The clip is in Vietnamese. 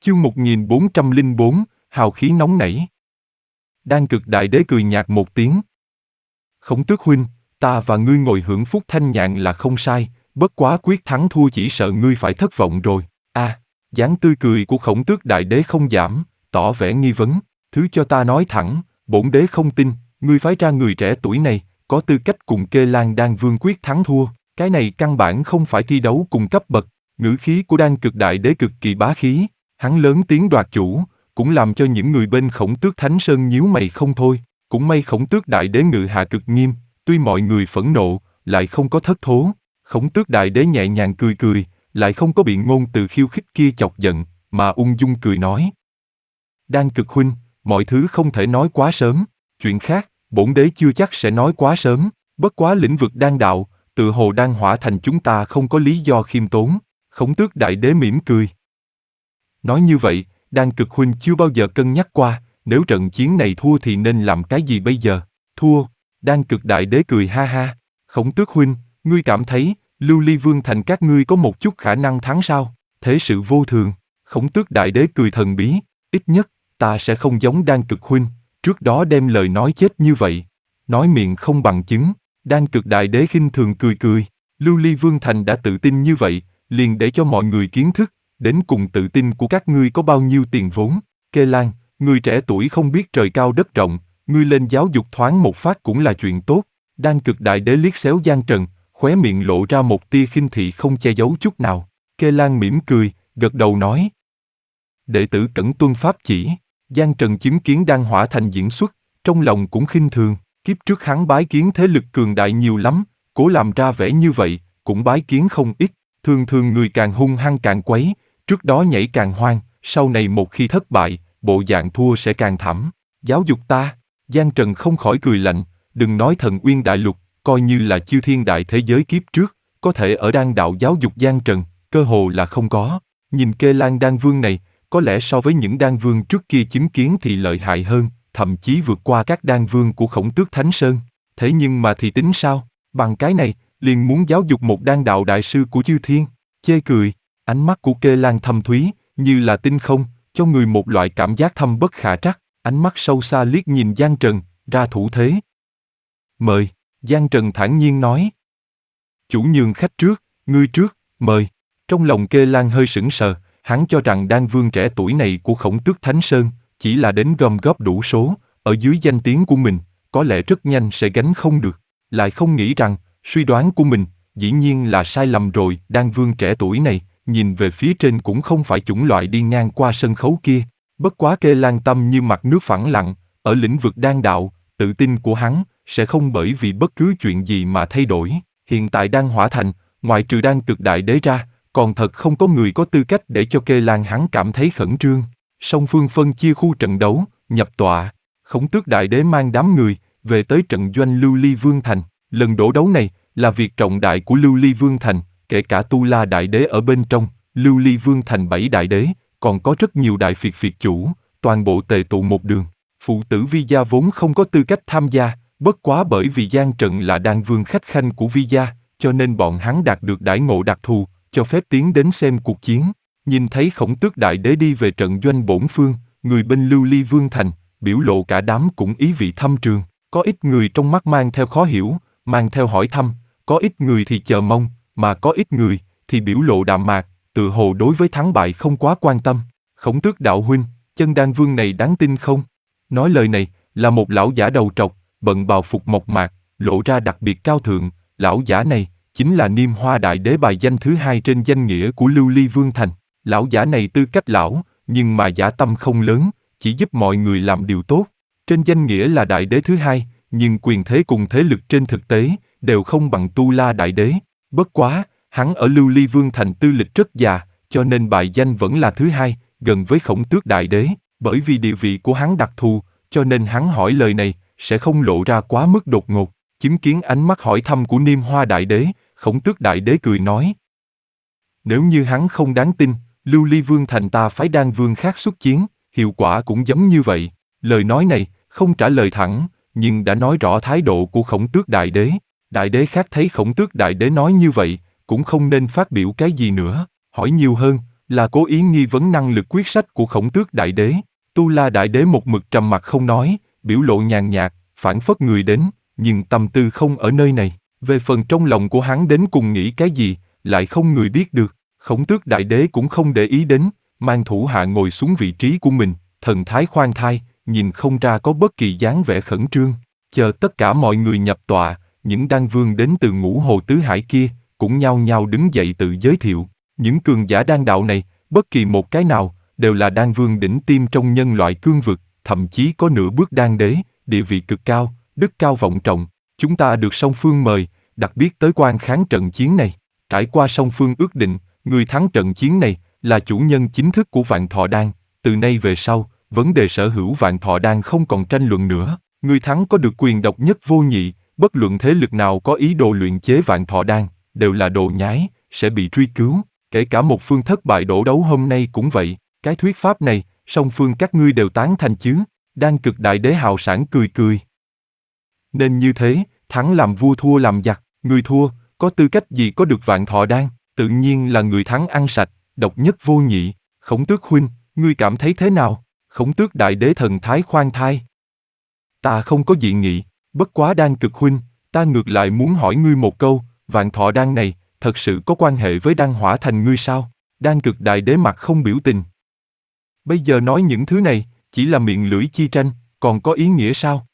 Chương 1404, hào khí nóng nảy. Đan Cực Đại Đế cười nhạt một tiếng. Khổng Tước huynh, ta và ngươi ngồi hưởng phúc thanh nhàn là không sai, bất quá quyết thắng thua chỉ sợ ngươi phải thất vọng rồi. Dáng tươi cười của Khổng Tước Đại Đế không giảm, tỏ vẻ nghi vấn. Thứ cho ta nói thẳng, bổn đế không tin, ngươi phái ra người trẻ tuổi này, có tư cách cùng Kê Lan Đan Vương quyết thắng thua. Cái này căn bản không phải thi đấu cùng cấp bậc. Ngữ khí của Đan Cực Đại Đế cực kỳ bá khí. Hắn lớn tiếng đoạt chủ, cũng làm cho những người bên Khổng Tước Thánh Sơn nhíu mày không thôi. Cũng may Khổng Tước Đại Đế ngự hạ cực nghiêm, tuy mọi người phẫn nộ, lại không có thất thố. Khổng Tước Đại Đế nhẹ nhàng cười cười, lại không có biện ngôn từ khiêu khích kia chọc giận, mà ung dung cười nói. Đan Cực huynh, mọi thứ không thể nói quá sớm, chuyện khác, bổn đế chưa chắc sẽ nói quá sớm, bất quá lĩnh vực đan đạo, tự hồ Đan Hỏa Thành chúng ta không có lý do khiêm tốn. Khổng Tước Đại Đế mỉm cười. Nói như vậy, Đan Cực huynh chưa bao giờ cân nhắc qua, nếu trận chiến này thua thì nên làm cái gì bây giờ? Thua? Đan Cực Đại Đế cười ha ha. Khổng Tước huynh, ngươi cảm thấy, Lưu Ly Vương Thành các ngươi có một chút khả năng thắng sao? Thế sự vô thường. Khổng Tước Đại Đế cười thần bí, ít nhất, ta sẽ không giống Đan Cực huynh, trước đó đem lời nói chết như vậy. Nói miệng không bằng chứng. Đan Cực Đại Đế khinh thường cười cười. Lưu Ly Vương Thành đã tự tin như vậy, liền để cho mọi người kiến thức, đến cùng tự tin của các ngươi có bao nhiêu tiền vốn. Kê Lan, người trẻ tuổi không biết trời cao đất rộng, ngươi lên giáo dục thoáng một phát cũng là chuyện tốt. Đan Cực Đại Đế liếc xéo Giang Trần, khóe miệng lộ ra một tia khinh thị không che giấu chút nào. Kê Lan mỉm cười, gật đầu nói. Đệ tử cẩn tuân pháp chỉ. Giang Trần chứng kiến Đan Hỏa Thành diễn xuất, trong lòng cũng khinh thường. Kiếp trước hắn bái kiến thế lực cường đại nhiều lắm, cố làm ra vẻ như vậy, cũng bái kiến không ít. Thường thường người càng hung hăng càng quấy, trước đó nhảy càng hoang, sau này một khi thất bại, bộ dạng thua sẽ càng thảm. Giáo dục ta, Giang Trần không khỏi cười lạnh, đừng nói Thần Uyên Đại Lục, coi như là chư thiên đại thế giới kiếp trước, có thể ở đan đạo giáo dục Giang Trần, cơ hồ là không có. Nhìn Kê Lan Đan Vương này, có lẽ so với những đan vương trước kia chứng kiến thì lợi hại hơn, thậm chí vượt qua các đan vương của Khổng Tước Thánh Sơn. Thế nhưng mà thì tính sao, bằng cái này, liền muốn giáo dục một đan đạo đại sư của chư thiên. Chê cười, ánh mắt của Kê Lan thâm thúy, như là tinh không, cho người một loại cảm giác thâm bất khả trắc. Ánh mắt sâu xa liếc nhìn Giang Trần, ra thủ thế. Mời, Giang Trần thản nhiên nói. Chủ nhường khách trước, ngươi trước, mời. Trong lòng Kê Lan hơi sững sờ, hắn cho rằng đan vương trẻ tuổi này của Khổng Tước Thánh Sơn, chỉ là đến gom góp đủ số, ở dưới danh tiếng của mình, có lẽ rất nhanh sẽ gánh không được. Lại không nghĩ rằng, suy đoán của mình, dĩ nhiên là sai lầm rồi. Đan vương trẻ tuổi này, nhìn về phía trên cũng không phải chủng loại đi ngang qua sân khấu kia. Bất quá Kê Lan tâm như mặt nước phẳng lặng, ở lĩnh vực đan đạo, tự tin của hắn, sẽ không bởi vì bất cứ chuyện gì mà thay đổi. Hiện tại Đan Hỏa Thành, ngoại trừ Đan Cực Đại Đế ra, còn thật không có người có tư cách để cho Kê Lan hắn cảm thấy khẩn trương. Song phương phân chia khu trận đấu, nhập tọa. Khổng Tước Đại Đế mang đám người, về tới trận doanh Lưu Ly Vương Thành. Lần đổ đấu này, là việc trọng đại của Lưu Ly Vương Thành, kể cả Tu La Đại Đế ở bên trong. Lưu Ly Vương Thành 7 đại đế, còn có rất nhiều đại phiệt chủ, toàn bộ tề tụ một đường. Phụ tử Vi Gia vốn không có tư cách tham gia, bất quá bởi vì Giang Trận là đan vương khách khanh của Vi Gia, cho nên bọn hắn đạt được đãi ngộ đặc thù, cho phép tiến đến xem cuộc chiến. Nhìn thấy Khổng Tước Đại Đế đi về trận doanh bổn phương, người bên Lưu Ly Vương Thành, biểu lộ cả đám cũng ý vị thâm trường. Có ít người trong mắt mang theo khó hiểu, mang theo hỏi thăm, có ít người thì chờ mong, mà có ít người thì biểu lộ đạm mạc, tự hồ đối với thắng bại không quá quan tâm. Khổng Tước đạo huynh, chân đan vương này đáng tin không? Nói lời này là một lão giả đầu trọc, bận bào phục mộc mạc, lộ ra đặc biệt cao thượng. Lão giả này chính là Niêm Hoa Đại Đế bài danh thứ 2 trên danh nghĩa của Lưu Ly Vương Thành. Lão giả này tư cách lão, nhưng mà dã tâm không lớn, chỉ giúp mọi người làm điều tốt. Trên danh nghĩa là Đại Đế thứ 2, nhưng quyền thế cùng thế lực trên thực tế đều không bằng Tu La Đại Đế. Bất quá, hắn ở Lưu Ly Vương Thành tư lịch rất già, cho nên bài danh vẫn là thứ 2, gần với Khổng Tước Đại Đế. Bởi vì địa vị của hắn đặc thù, cho nên hắn hỏi lời này sẽ không lộ ra quá mức đột ngột. Chứng kiến ánh mắt hỏi thăm của Niêm Hoa Đại Đế, Khổng Tước Đại Đế cười nói. Nếu như hắn không đáng tin, Lưu Ly Vương Thành ta phái đan vương khác xuất chiến, hiệu quả cũng giống như vậy. Lời nói này, không trả lời thẳng, nhưng đã nói rõ thái độ của Khổng Tước Đại Đế. Đại Đế khác thấy Khổng Tước Đại Đế nói như vậy, cũng không nên phát biểu cái gì nữa, hỏi nhiều hơn, là cố ý nghi vấn năng lực quyết sách của Khổng Tước Đại Đế. Tu La Đại Đế một mực trầm mặc không nói, biểu lộ nhàn nhạt, phảng phất người đến, nhưng tâm tư không ở nơi này. Về phần trong lòng của hắn đến cùng nghĩ cái gì, lại không người biết được. Khổng Tước Đại Đế cũng không để ý đến, mang thủ hạ ngồi xuống vị trí của mình, thần thái khoan thai, nhìn không ra có bất kỳ dáng vẻ khẩn trương. Chờ tất cả mọi người nhập tọa, những đan vương đến từ Ngũ Hồ Tứ Hải kia, cũng nhao nhao đứng dậy tự giới thiệu. Những cường giả đan đạo này, bất kỳ một cái nào, đều là đan vương đỉnh tiêm trong nhân loại cương vực, thậm chí có nửa bước đan đế, địa vị cực cao, đức cao vọng trọng. Chúng ta được song phương mời, đặc biệt tới quan kháng trận chiến này. Trải qua song phương ước định, người thắng trận chiến này là chủ nhân chính thức của Vạn Thọ Đan. Từ nay về sau, vấn đề sở hữu Vạn Thọ Đan không còn tranh luận nữa. Người thắng có được quyền độc nhất vô nhị, bất luận thế lực nào có ý đồ luyện chế Vạn Thọ Đan, đều là đồ nhái, sẽ bị truy cứu. Kể cả một phương thất bại đổ đấu hôm nay cũng vậy. Cái thuyết pháp này, song phương các ngươi đều tán thành chứ? Đan Cực Đại Đế hào sảng cười cười. Nên như thế, thắng làm vua thua làm giặc, người thua, có tư cách gì có được Vạn Thọ Đan? Tự nhiên là người thắng ăn sạch, độc nhất vô nhị. Khổng Tước huynh, ngươi cảm thấy thế nào? Khổng Tước Đại Đế thần thái khoan thai. Ta không có dị nghị, bất quá Đan Cực huynh, ta ngược lại muốn hỏi ngươi một câu, Vạn Thọ Đan này, thật sự có quan hệ với Đan Hỏa Thành ngươi sao? Đan Cực Đại Đế mặt không biểu tình. Bây giờ nói những thứ này, chỉ là miệng lưỡi chi tranh, còn có ý nghĩa sao?